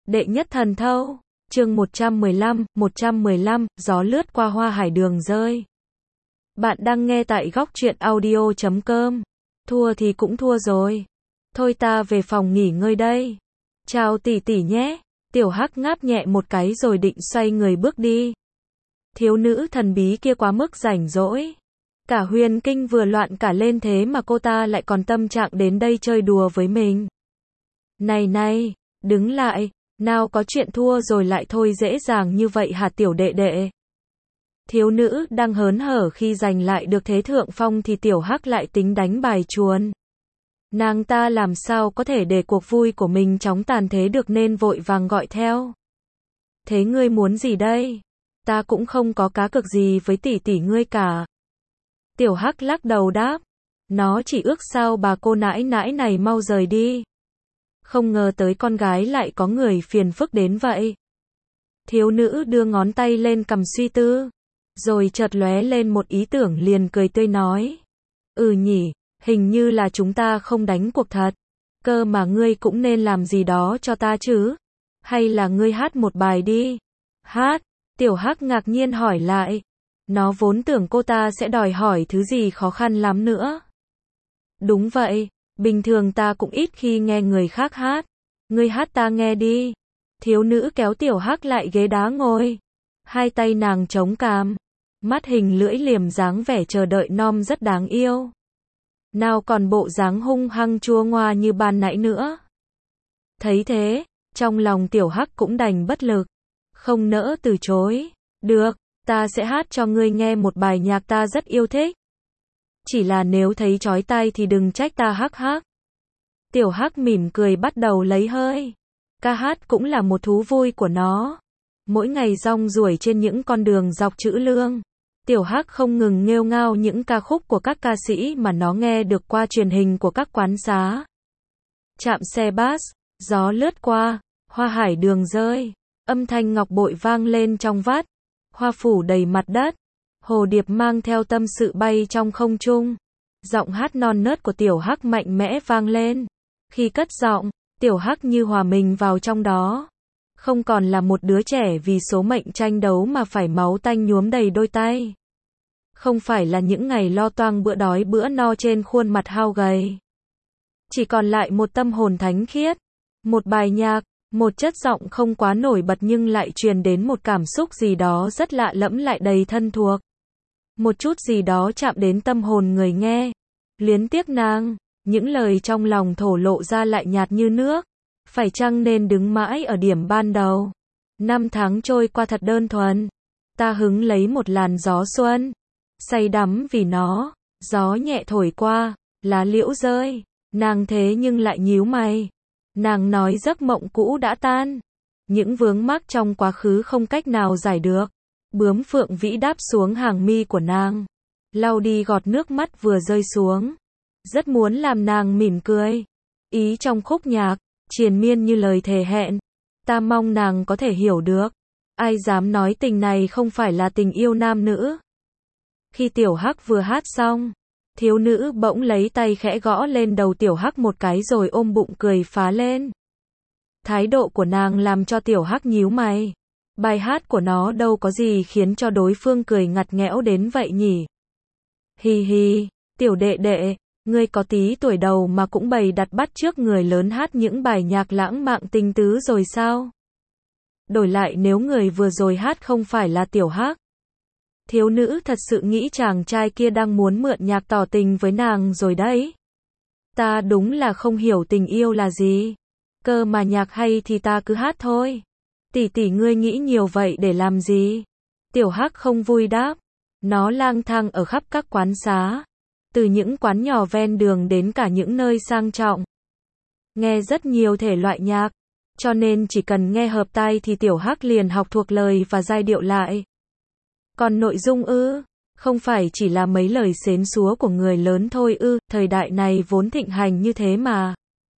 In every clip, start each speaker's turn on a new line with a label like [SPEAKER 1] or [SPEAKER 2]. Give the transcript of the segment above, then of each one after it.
[SPEAKER 1] Đệ nhất thần thâu, chương 115, gió lướt qua hoa hải đường rơi. Bạn đang nghe tại góc truyện audio.com. Thua thì cũng thua rồi. Thôi ta về phòng nghỉ ngơi đây. Chào tỷ tỷ nhé. Tiểu Hắc ngáp nhẹ một cái rồi định xoay người bước đi. Thiếu nữ thần bí kia quá mức rảnh rỗi. Cả huyền kinh vừa loạn cả lên thế mà cô ta lại còn tâm trạng đến đây chơi đùa với mình. Này, đứng lại, nào có chuyện thua rồi lại thôi dễ dàng như vậy hả tiểu đệ đệ. Thiếu nữ đang hớn hở khi giành lại được thế thượng phong thì Tiểu Hắc lại tính đánh bài chuồn. Nàng ta làm sao có thể để cuộc vui của mình chóng tàn thế được nên vội vàng gọi theo. Thế ngươi muốn gì đây? Ta cũng không có cá cược gì với tỷ tỷ ngươi cả. Tiểu Hắc lắc đầu đáp. Nó chỉ ước sao bà cô nãi nãi này mau rời đi. Không ngờ tới con gái lại có người phiền phức đến vậy. Thiếu nữ đưa ngón tay lên cằm suy tư. Rồi chợt lóe lên một ý tưởng liền cười tươi nói. Nhỉ, hình như là chúng ta không đánh cuộc thật. Cơ mà ngươi cũng nên làm gì đó cho ta chứ. Hay là ngươi hát một bài đi. Hát, Tiểu Hắc ngạc nhiên hỏi lại. Nó vốn tưởng cô ta sẽ đòi hỏi thứ gì khó khăn lắm nữa. Đúng vậy, bình thường ta cũng ít khi nghe người khác hát. Ngươi hát ta nghe đi. Thiếu nữ kéo Tiểu Hắc lại ghế đá ngồi. Hai tay nàng chống cằm. Mắt hình lưỡi liềm dáng vẻ chờ đợi non rất đáng yêu. Nào còn bộ dáng hung hăng chua ngoa như ban nãy nữa. Thấy thế, trong lòng Tiểu Hắc cũng đành bất lực. Không nỡ từ chối. Được, ta sẽ hát cho ngươi nghe một bài nhạc ta rất yêu thích. Chỉ là nếu thấy chói tai thì đừng trách ta hắc hắc. Tiểu Hắc mỉm cười bắt đầu lấy hơi. Ca hát cũng là một thú vui của nó. Mỗi ngày rong ruổi trên những con đường dọc chữ Lương. Tiểu Hắc không ngừng nghêu ngao những ca khúc của các ca sĩ mà nó nghe được qua truyền hình của các quán xá. Chạm xe bus, gió lướt qua, hoa hải đường rơi, âm thanh ngọc bội vang lên trong vắt, hoa phủ đầy mặt đất, hồ điệp mang theo tâm sự bay trong không trung. Giọng hát non nớt của Tiểu Hắc mạnh mẽ vang lên. Khi cất giọng, Tiểu Hắc như hòa mình vào trong đó. Không còn là một đứa trẻ vì số mệnh tranh đấu mà phải máu tanh nhuốm đầy đôi tay. Không phải là những ngày lo toang bữa đói bữa no trên khuôn mặt hao gầy. Chỉ còn lại một tâm hồn thánh khiết. Một bài nhạc, một chất giọng không quá nổi bật nhưng lại truyền đến một cảm xúc gì đó rất lạ lẫm lại đầy thân thuộc. Một chút gì đó chạm đến tâm hồn người nghe. Luyến tiếc nàng, những lời trong lòng thổ lộ ra lại nhạt như nước. Phải chăng nên đứng mãi ở điểm ban đầu? Năm tháng trôi qua thật đơn thuần. Ta hứng lấy một làn gió xuân. Say đắm vì nó. Gió nhẹ thổi qua, lá liễu rơi. Nàng thế nhưng lại nhíu mày. Nàng nói giấc mộng cũ đã tan. Những vướng mắc trong quá khứ không cách nào giải được. Bướm phượng vĩ đáp xuống hàng mi của nàng. Lau đi giọt nước mắt vừa rơi xuống. Rất muốn làm nàng mỉm cười. Ý trong khúc nhạc triền miên như lời thề hẹn. Ta mong nàng có thể hiểu được. Ai dám nói tình này không phải là tình yêu nam nữ. Khi Tiểu Hắc vừa hát xong, thiếu nữ bỗng lấy tay khẽ gõ lên đầu Tiểu Hắc một cái rồi ôm bụng cười phá lên. Thái độ của nàng làm cho Tiểu Hắc nhíu mày. Bài hát của nó đâu có gì khiến cho đối phương cười ngặt nghẽo đến vậy nhỉ? Hi, tiểu đệ đệ. Ngươi có tí tuổi đầu mà cũng bày đặt bắt chước người lớn hát những bài nhạc lãng mạn tình tứ rồi sao? Đổi lại nếu người vừa rồi hát không phải là Tiểu Hắc. Thiếu nữ thật sự nghĩ chàng trai kia đang muốn mượn nhạc tỏ tình với nàng rồi đấy. Ta đúng là không hiểu tình yêu là gì. Cơ mà nhạc hay thì ta cứ hát thôi. Tỷ tỷ ngươi nghĩ nhiều vậy để làm gì? Tiểu Hắc không vui đáp. Nó lang thang ở khắp các quán xá. Từ những quán nhỏ ven đường đến cả những nơi sang trọng. Nghe rất nhiều thể loại nhạc. Cho nên chỉ cần nghe hợp tai thì Tiểu Hắc liền học thuộc lời và giai điệu lại. Còn nội dung không phải chỉ là mấy lời xến xúa của người lớn thôi thời đại này vốn thịnh hành như thế mà.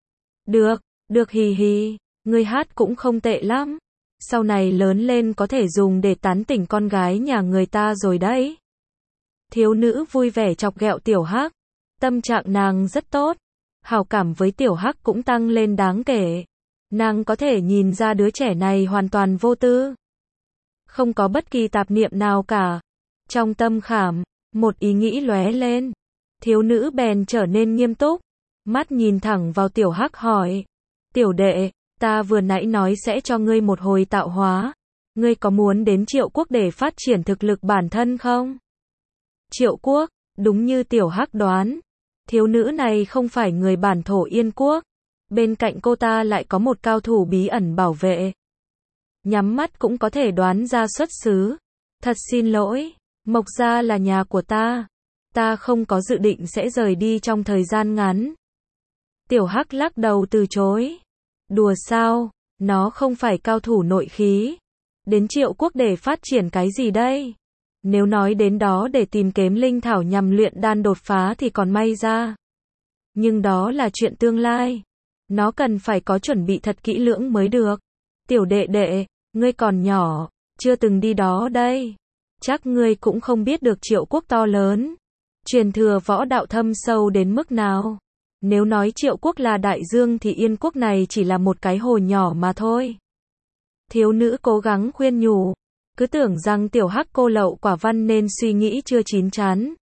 [SPEAKER 1] Được hì, ngươi hát cũng không tệ lắm. Sau này lớn lên có thể dùng để tán tỉnh con gái nhà người ta rồi đấy. Thiếu nữ vui vẻ chọc ghẹo Tiểu Hắc. Tâm trạng nàng rất tốt. Hảo cảm với Tiểu Hắc cũng tăng lên đáng kể. Nàng có thể nhìn ra đứa trẻ này hoàn toàn vô tư. Không có bất kỳ tạp niệm nào cả. Trong tâm khảm, một ý nghĩ lóe lên. Thiếu nữ bèn trở nên nghiêm túc. Mắt nhìn thẳng vào tiểu hắc hỏi. Tiểu đệ, ta vừa nãy nói sẽ cho ngươi một hồi tạo hóa. Ngươi có muốn đến Triệu Quốc để phát triển thực lực bản thân không? Triệu Quốc, đúng như tiểu hắc đoán. Thiếu nữ này không phải người bản thổ Yên Quốc. Bên cạnh cô ta lại có một cao thủ bí ẩn bảo vệ. Nhắm mắt cũng có thể đoán ra xuất xứ. Thật xin lỗi, Mộc gia là nhà của ta. Ta không có dự định sẽ rời đi trong thời gian ngắn. Tiểu hắc lắc đầu từ chối. Đùa sao, nó không phải cao thủ nội khí. Đến Triệu Quốc để phát triển cái gì đây? Nếu nói đến đó để tìm kiếm linh thảo nhằm luyện đan đột phá thì còn may ra. Nhưng đó là chuyện tương lai. Nó cần phải có chuẩn bị thật kỹ lưỡng mới được. Tiểu đệ đệ, ngươi còn nhỏ, chưa từng đi đó đây. Chắc ngươi cũng không biết được Triệu Quốc to lớn. Truyền thừa võ đạo thâm sâu đến mức nào. Nếu nói Triệu Quốc là đại dương thì Yên Quốc này chỉ là một cái hồ nhỏ mà thôi. Thiếu nữ cố gắng khuyên nhủ. Cứ tưởng rằng tiểu hắc cô lậu quả văn nên suy nghĩ chưa chín chắn.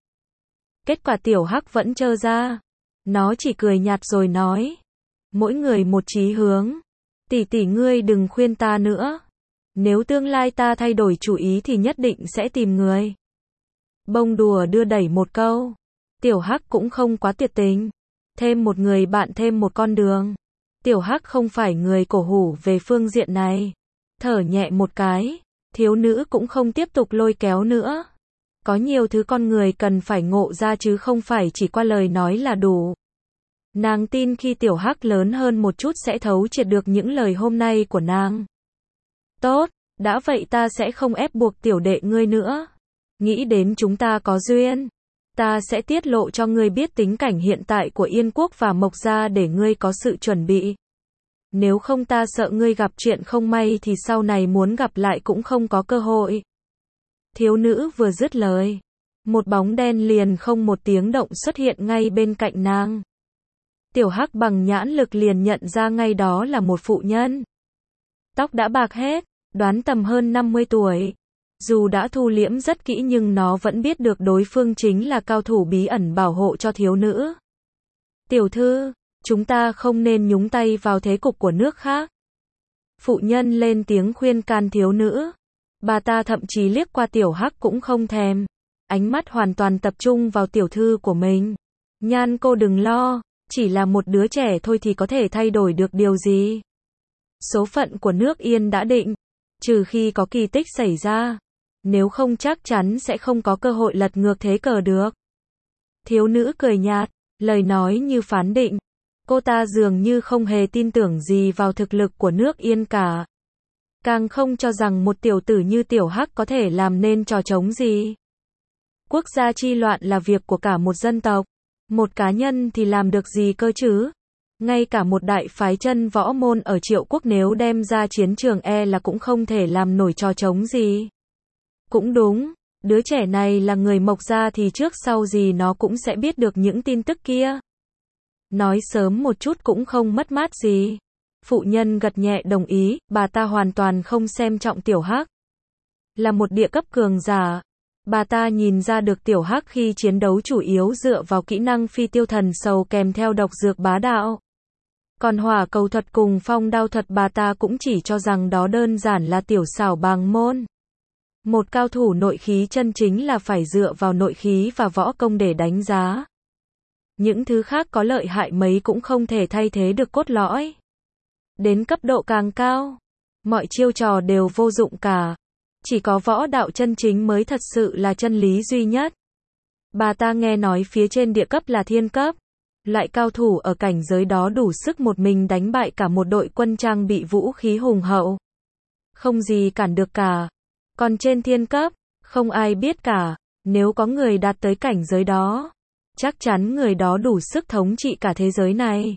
[SPEAKER 1] Kết quả tiểu hắc vẫn trơ ra. Nó chỉ cười nhạt rồi nói. Mỗi người một chí hướng. Tỷ tỷ ngươi đừng khuyên ta nữa. Nếu tương lai ta thay đổi chủ ý thì nhất định sẽ tìm người. Bông đùa đưa đẩy một câu. Tiểu hắc cũng không quá tuyệt tình. Thêm một người bạn thêm một con đường. Tiểu hắc không phải người cổ hủ về phương diện này. Thở nhẹ một cái. Thiếu nữ cũng không tiếp tục lôi kéo nữa. Có nhiều thứ con người cần phải ngộ ra chứ không phải chỉ qua lời nói là đủ. Nàng tin khi tiểu hắc lớn hơn một chút sẽ thấu triệt được những lời hôm nay của nàng. Tốt, đã vậy ta sẽ không ép buộc tiểu đệ ngươi nữa. Nghĩ đến chúng ta có duyên. Ta sẽ tiết lộ cho ngươi biết tính cảnh hiện tại của Yên Quốc và Mộc gia để ngươi có sự chuẩn bị. Nếu không ta sợ ngươi gặp chuyện không may thì sau này muốn gặp lại cũng không có cơ hội. Thiếu nữ vừa dứt lời. Một bóng đen liền không một tiếng động xuất hiện ngay bên cạnh nàng. Tiểu hắc bằng nhãn lực liền nhận ra ngay đó là một phụ nhân. Tóc đã bạc hết, đoán tầm hơn 50 tuổi. Dù đã thu liễm rất kỹ nhưng nó vẫn biết được đối phương chính là cao thủ bí ẩn bảo hộ cho thiếu nữ. Tiểu thư, chúng ta không nên nhúng tay vào thế cục của nước khác. Phụ nhân lên tiếng khuyên can thiếu nữ. Bà ta thậm chí liếc qua tiểu hắc cũng không thèm. Ánh mắt hoàn toàn tập trung vào tiểu thư của mình. Nhan cô đừng lo, chỉ là một đứa trẻ thôi thì có thể thay đổi được điều gì. Số phận của nước Yên đã định. Trừ khi có kỳ tích xảy ra. Nếu không chắc chắn sẽ không có cơ hội lật ngược thế cờ được. Thiếu nữ cười nhạt, lời nói như phán định. Cô ta dường như không hề tin tưởng gì vào thực lực của nước Yên cả. Càng không cho rằng một tiểu tử như tiểu hắc có thể làm nên trò trống gì. Quốc gia chi loạn là việc của cả một dân tộc. Một cá nhân thì làm được gì cơ chứ? Ngay cả một đại phái chân võ môn ở Triệu Quốc nếu đem ra chiến trường là cũng không thể làm nổi trò trống gì. Cũng đúng, đứa trẻ này là người Mộc gia thì trước sau gì nó cũng sẽ biết được những tin tức kia. Nói sớm một chút cũng không mất mát gì. Phụ nhân gật nhẹ đồng ý, bà ta hoàn toàn không xem trọng tiểu hắc. Là một địa cấp cường giả. Bà ta nhìn ra được tiểu hắc khi chiến đấu chủ yếu dựa vào kỹ năng phi tiêu thần sầu kèm theo độc dược bá đạo. Còn hỏa cầu thuật cùng phong đao thuật bà ta cũng chỉ cho rằng đó đơn giản là tiểu xảo bàng môn. Một cao thủ nội khí chân chính là phải dựa vào nội khí và võ công để đánh giá. Những thứ khác có lợi hại mấy cũng không thể thay thế được cốt lõi. Đến cấp độ càng cao, mọi chiêu trò đều vô dụng cả. Chỉ có võ đạo chân chính mới thật sự là chân lý duy nhất. Bà ta nghe nói phía trên địa cấp là thiên cấp. Loại cao thủ ở cảnh giới đó đủ sức một mình đánh bại cả một đội quân trang bị vũ khí hùng hậu. Không gì cản được cả. Còn trên thiên cấp, không ai biết cả. Nếu có người đạt tới cảnh giới đó, chắc chắn người đó đủ sức thống trị cả thế giới này.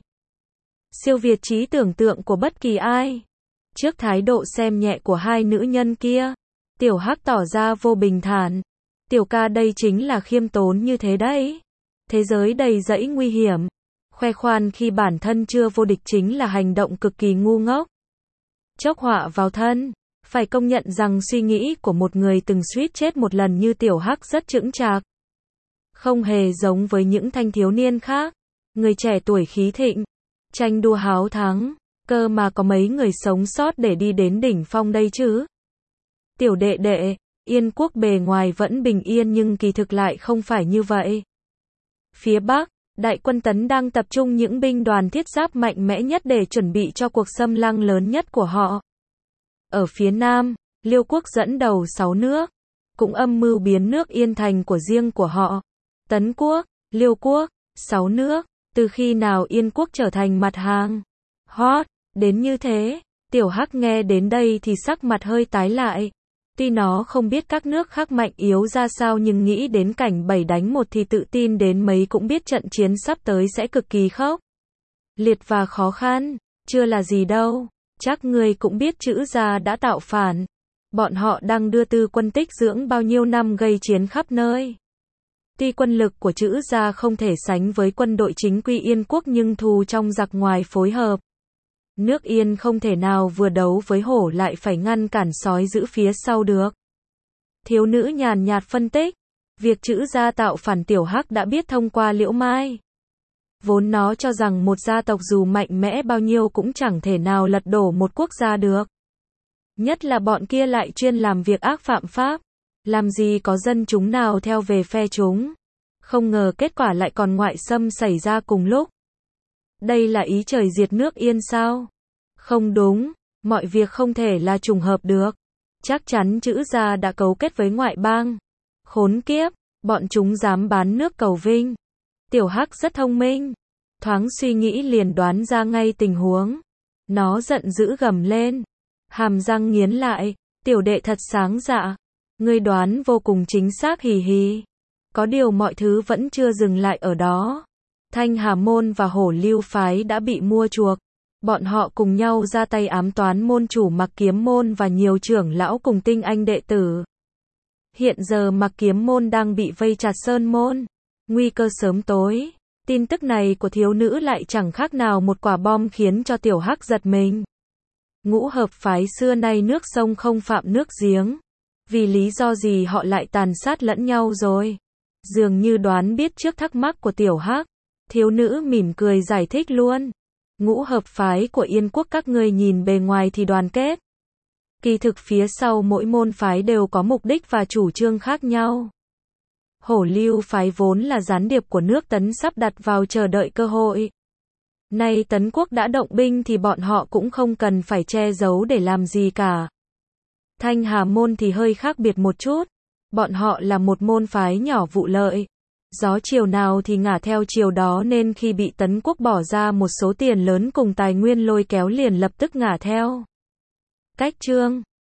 [SPEAKER 1] Siêu việt trí tưởng tượng của bất kỳ ai. Trước thái độ xem nhẹ của hai nữ nhân kia, tiểu hắc tỏ ra vô bình thản. Tiểu ca đây chính là khiêm tốn như thế đấy. Thế giới đầy rẫy nguy hiểm. Khoe khoan khi bản thân chưa vô địch chính là hành động cực kỳ ngu ngốc. Chốc họa vào thân. Phải công nhận rằng suy nghĩ của một người từng suýt chết một lần như Tiểu Hắc rất chững chạc. Không hề giống với những thanh thiếu niên khác. Người trẻ tuổi khí thịnh, tranh đua háo thắng, cơ mà có mấy người sống sót để đi đến đỉnh phong đây chứ. Tiểu đệ đệ, Yên quốc bề ngoài vẫn bình yên nhưng kỳ thực lại không phải như vậy. Phía Bắc, đại quân Tấn đang tập trung những binh đoàn thiết giáp mạnh mẽ nhất để chuẩn bị cho cuộc xâm lăng lớn nhất của họ. Ở phía Nam, Liêu quốc dẫn đầu 6 nước, cũng âm mưu biến nước Yên thành của riêng của họ. Tấn quốc, Liêu quốc, 6 nước, từ khi nào Yên quốc trở thành mặt hàng hot đến như thế? Tiểu Hắc nghe đến đây thì sắc mặt hơi tái lại. Tuy nó không biết các nước khác mạnh yếu ra sao nhưng nghĩ đến cảnh 7 đánh 1 thì tự tin đến mấy cũng biết trận chiến sắp tới sẽ cực kỳ khốc liệt và khó khăn. Chưa là gì đâu, chắc ngươi cũng biết Trữ gia đã tạo phản. Bọn họ đang đưa tư quân tích dưỡng bao nhiêu năm gây chiến khắp nơi. Tuy quân lực của Trữ gia không thể sánh với quân đội chính quy Yên quốc nhưng thù trong giặc ngoài phối hợp. Nước Yên không thể nào vừa đấu với hổ lại phải ngăn cản sói giữ phía sau được. Thiếu nữ nhàn nhạt phân tích. Việc Trữ gia tạo phản Tiểu Hắc đã biết thông qua Liễu Mai. Vốn nó cho rằng một gia tộc dù mạnh mẽ bao nhiêu cũng chẳng thể nào lật đổ một quốc gia được. Nhất là bọn kia lại chuyên làm việc ác phạm pháp. Làm gì có dân chúng nào theo về phe chúng. Không ngờ kết quả lại còn ngoại xâm xảy ra cùng lúc. Đây là ý trời diệt nước Yên sao? Không đúng, mọi việc không thể là trùng hợp được. Chắc chắn Trữ gia đã cấu kết với ngoại bang. Khốn kiếp, bọn chúng dám bán nước cầu vinh. Tiểu Hắc rất thông minh. Thoáng suy nghĩ liền đoán ra ngay tình huống. Nó giận dữ gầm lên. Hàm răng nghiến lại. Tiểu đệ thật sáng dạ. Ngươi đoán vô cùng chính xác hì hì. Có điều mọi thứ vẫn chưa dừng lại ở đó. Thanh Hà môn và Hổ Lưu phái đã bị mua chuộc. Bọn họ cùng nhau ra tay ám toán môn chủ Mặc Kiếm môn và nhiều trưởng lão cùng tinh anh đệ tử. Hiện giờ Mặc Kiếm môn đang bị vây chặt Sơn môn. Nguy cơ sớm tối. Tin tức này của thiếu nữ lại chẳng khác nào một quả bom khiến cho Tiểu Hắc giật mình. Ngũ hợp phái xưa nay nước sông không phạm nước giếng. Vì lý do gì họ lại tàn sát lẫn nhau rồi? Dường như đoán biết trước thắc mắc của Tiểu Hắc. Thiếu nữ mỉm cười giải thích luôn. Ngũ hợp phái của Yên quốc các ngươi nhìn bề ngoài thì đoàn kết. Kỳ thực phía sau mỗi môn phái đều có mục đích và chủ trương khác nhau. Hổ Lưu phái vốn là gián điệp của nước Tấn sắp đặt vào chờ đợi cơ hội. Nay Tấn quốc đã động binh thì bọn họ cũng không cần phải che giấu để làm gì cả. Thanh Hà môn thì hơi khác biệt một chút. Bọn họ là một môn phái nhỏ vụ lợi. Gió chiều nào thì ngả theo chiều đó nên khi bị Tấn quốc bỏ ra một số tiền lớn cùng tài nguyên lôi kéo liền lập tức ngả theo. Cách chương